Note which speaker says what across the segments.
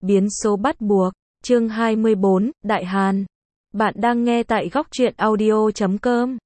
Speaker 1: Biến số bắt buộc, chương 24, Đại Hàn. Bạn đang nghe tại góc truyện audio.com.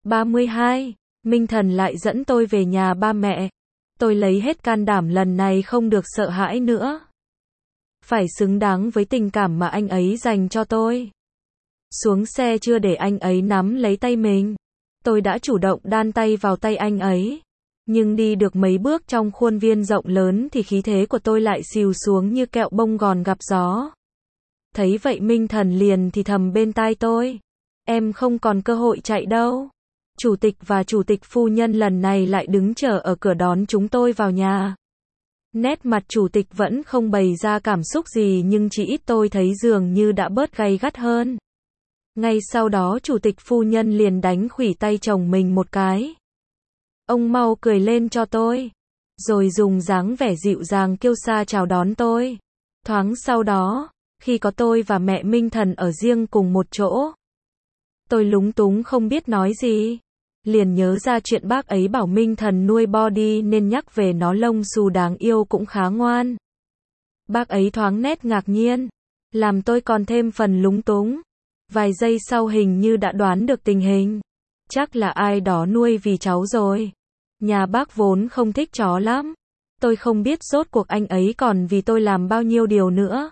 Speaker 1: 32. Minh Thần lại dẫn tôi về nhà ba mẹ. Tôi lấy hết can đảm lần này không được sợ hãi nữa. Phải xứng đáng với tình cảm mà anh ấy dành cho tôi. Xuống xe chưa để anh ấy nắm lấy tay mình. Tôi đã chủ động đan tay vào tay anh ấy. Nhưng đi được mấy bước trong khuôn viên rộng lớn thì khí thế của tôi lại xìu xuống như kẹo bông gòn gặp gió. Thấy vậy Minh Thần liền thì thầm bên tai tôi. Em không còn cơ hội chạy đâu. Chủ tịch và chủ tịch phu nhân lần này lại đứng chờ ở cửa đón chúng tôi vào nhà. Nét mặt chủ tịch vẫn không bày ra cảm xúc gì nhưng chỉ ít tôi thấy dường như đã bớt gay gắt hơn. Ngay sau đó chủ tịch phu nhân liền đánh khuỷu tay chồng mình một cái. Ông mau cười lên cho tôi. Rồi dùng dáng vẻ dịu dàng kiêu sa chào đón tôi. Thoáng sau đó, khi có tôi và mẹ Minh Thần ở riêng cùng một chỗ, tôi lúng túng không biết nói gì. Liền nhớ ra chuyện bác ấy bảo Minh Thần nuôi body nên nhắc về nó lông xù đáng yêu cũng khá ngoan. Bác ấy thoáng nét ngạc nhiên, làm tôi còn thêm phần lúng túng. Vài giây sau hình như đã đoán được tình hình. Chắc là ai đó nuôi vì cháu rồi. Nhà bác vốn không thích chó lắm. Tôi không biết rốt cuộc anh ấy còn vì tôi làm bao nhiêu điều nữa.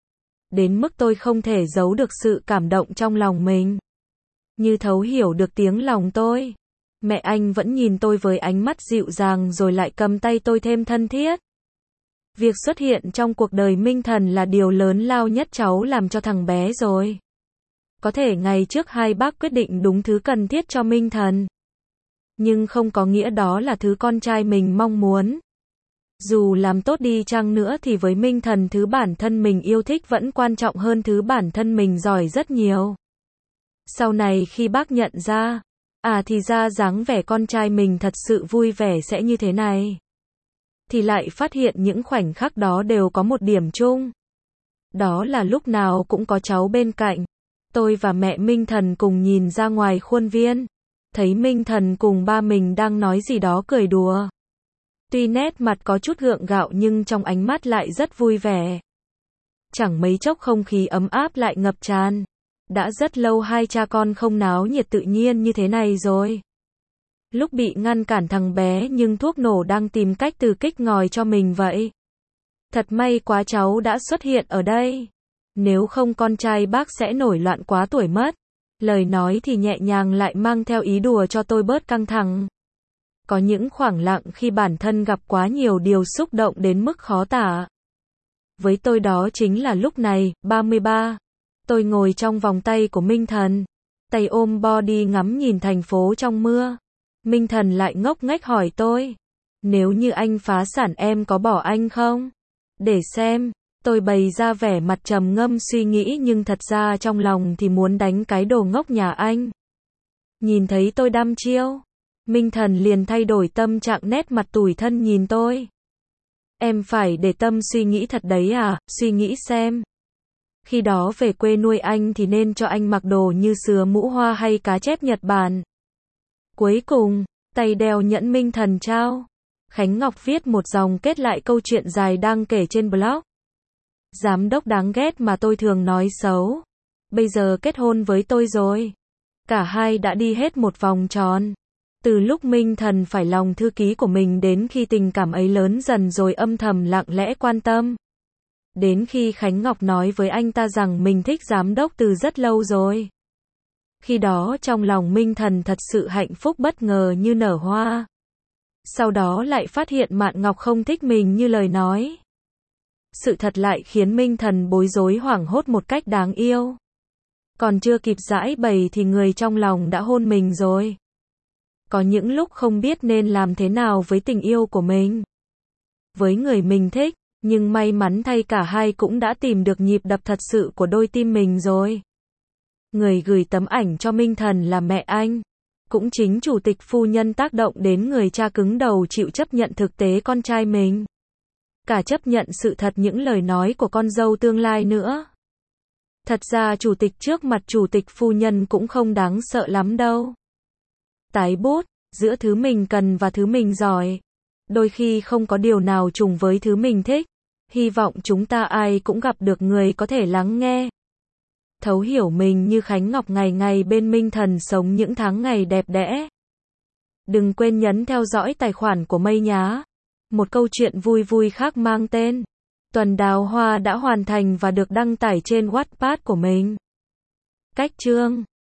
Speaker 1: Đến mức tôi không thể giấu được sự cảm động trong lòng mình. Như thấu hiểu được tiếng lòng tôi. Mẹ anh vẫn nhìn tôi với ánh mắt dịu dàng rồi lại cầm tay tôi thêm thân thiết. Việc xuất hiện trong cuộc đời Minh Thần là điều lớn lao nhất cháu làm cho thằng bé rồi. Có thể ngày trước hai bác quyết định đúng thứ cần thiết cho Minh Thần. Nhưng không có nghĩa đó là thứ con trai mình mong muốn. Dù làm tốt đi chăng nữa thì với Minh Thần thứ bản thân mình yêu thích vẫn quan trọng hơn thứ bản thân mình giỏi rất nhiều. Sau này khi bác nhận ra, thì ra dáng vẻ con trai mình thật sự vui vẻ sẽ như thế này. Thì lại phát hiện những khoảnh khắc đó đều có một điểm chung. Đó là lúc nào cũng có cháu bên cạnh. Tôi và mẹ Minh Thần cùng nhìn ra ngoài khuôn viên. Thấy Minh Thần cùng ba mình đang nói gì đó cười đùa. Tuy nét mặt có chút gượng gạo nhưng trong ánh mắt lại rất vui vẻ. Chẳng mấy chốc không khí ấm áp lại ngập tràn. Đã rất lâu hai cha con không náo nhiệt tự nhiên như thế này rồi. Lúc bị ngăn cản thằng bé nhưng thuốc nổ đang tìm cách từ kích ngòi cho mình vậy. Thật may quá cháu đã xuất hiện ở đây. Nếu không con trai bác sẽ nổi loạn quá tuổi mất. Lời nói thì nhẹ nhàng lại mang theo ý đùa cho tôi bớt căng thẳng. Có những khoảng lặng khi bản thân gặp quá nhiều điều xúc động đến mức khó tả. Với tôi đó chính là lúc này, 33. Tôi ngồi trong vòng tay của Minh Thần. Tay ôm body ngắm nhìn thành phố trong mưa. Minh Thần lại ngốc nghếch hỏi tôi. Nếu như anh phá sản em có bỏ anh không? Để xem. Tôi bày ra vẻ mặt trầm ngâm suy nghĩ nhưng thật ra trong lòng thì muốn đánh cái đồ ngốc nhà anh. Nhìn thấy tôi đăm chiêu. Minh Thần liền thay đổi tâm trạng nét mặt tủi thân nhìn tôi. Em phải để tâm suy nghĩ thật đấy à, suy nghĩ xem. Khi đó về quê nuôi anh thì nên cho anh mặc đồ như sứa mũ hoa hay cá chép Nhật Bản. Cuối cùng, tay đeo nhẫn Minh Thần trao. Khánh Ngọc viết một dòng kết lại câu chuyện dài đang kể trên blog. Giám đốc đáng ghét mà tôi thường nói xấu. Bây giờ kết hôn với tôi rồi. Cả hai đã đi hết một vòng tròn. Từ lúc Minh Thần phải lòng thư ký của mình đến khi tình cảm ấy lớn dần rồi âm thầm lặng lẽ quan tâm. Đến khi Khánh Ngọc nói với anh ta rằng mình thích giám đốc từ rất lâu rồi. Khi đó trong lòng Minh Thần thật sự hạnh phúc bất ngờ như nở hoa. Sau đó lại phát hiện Mạn Ngọc không thích mình như lời nói. Sự thật lại khiến Minh Thần bối rối hoảng hốt một cách đáng yêu. Còn chưa kịp giãi bày thì người trong lòng đã hôn mình rồi. Có những lúc không biết nên làm thế nào với tình yêu của mình. Với người mình thích, nhưng may mắn thay cả hai cũng đã tìm được nhịp đập thật sự của đôi tim mình rồi. Người gửi tấm ảnh cho Minh Thần là mẹ anh. Cũng chính chủ tịch phu nhân tác động đến người cha cứng đầu chịu chấp nhận thực tế con trai mình. Cả chấp nhận sự thật những lời nói của con dâu tương lai nữa. Thật ra chủ tịch trước mặt chủ tịch phu nhân cũng không đáng sợ lắm đâu. Tái bút, giữa thứ mình cần và thứ mình giỏi. Đôi khi không có điều nào trùng với thứ mình thích. Hy vọng chúng ta ai cũng gặp được người có thể lắng nghe, thấu hiểu mình như Khánh Ngọc ngày ngày bên Minh Thần sống những tháng ngày đẹp đẽ. Đừng quên nhấn theo dõi tài khoản của Mây nhá. Một câu chuyện vui vui khác mang tên Tuần Đào Hoa đã hoàn thành và được đăng tải trên Wattpad của mình. Cách chương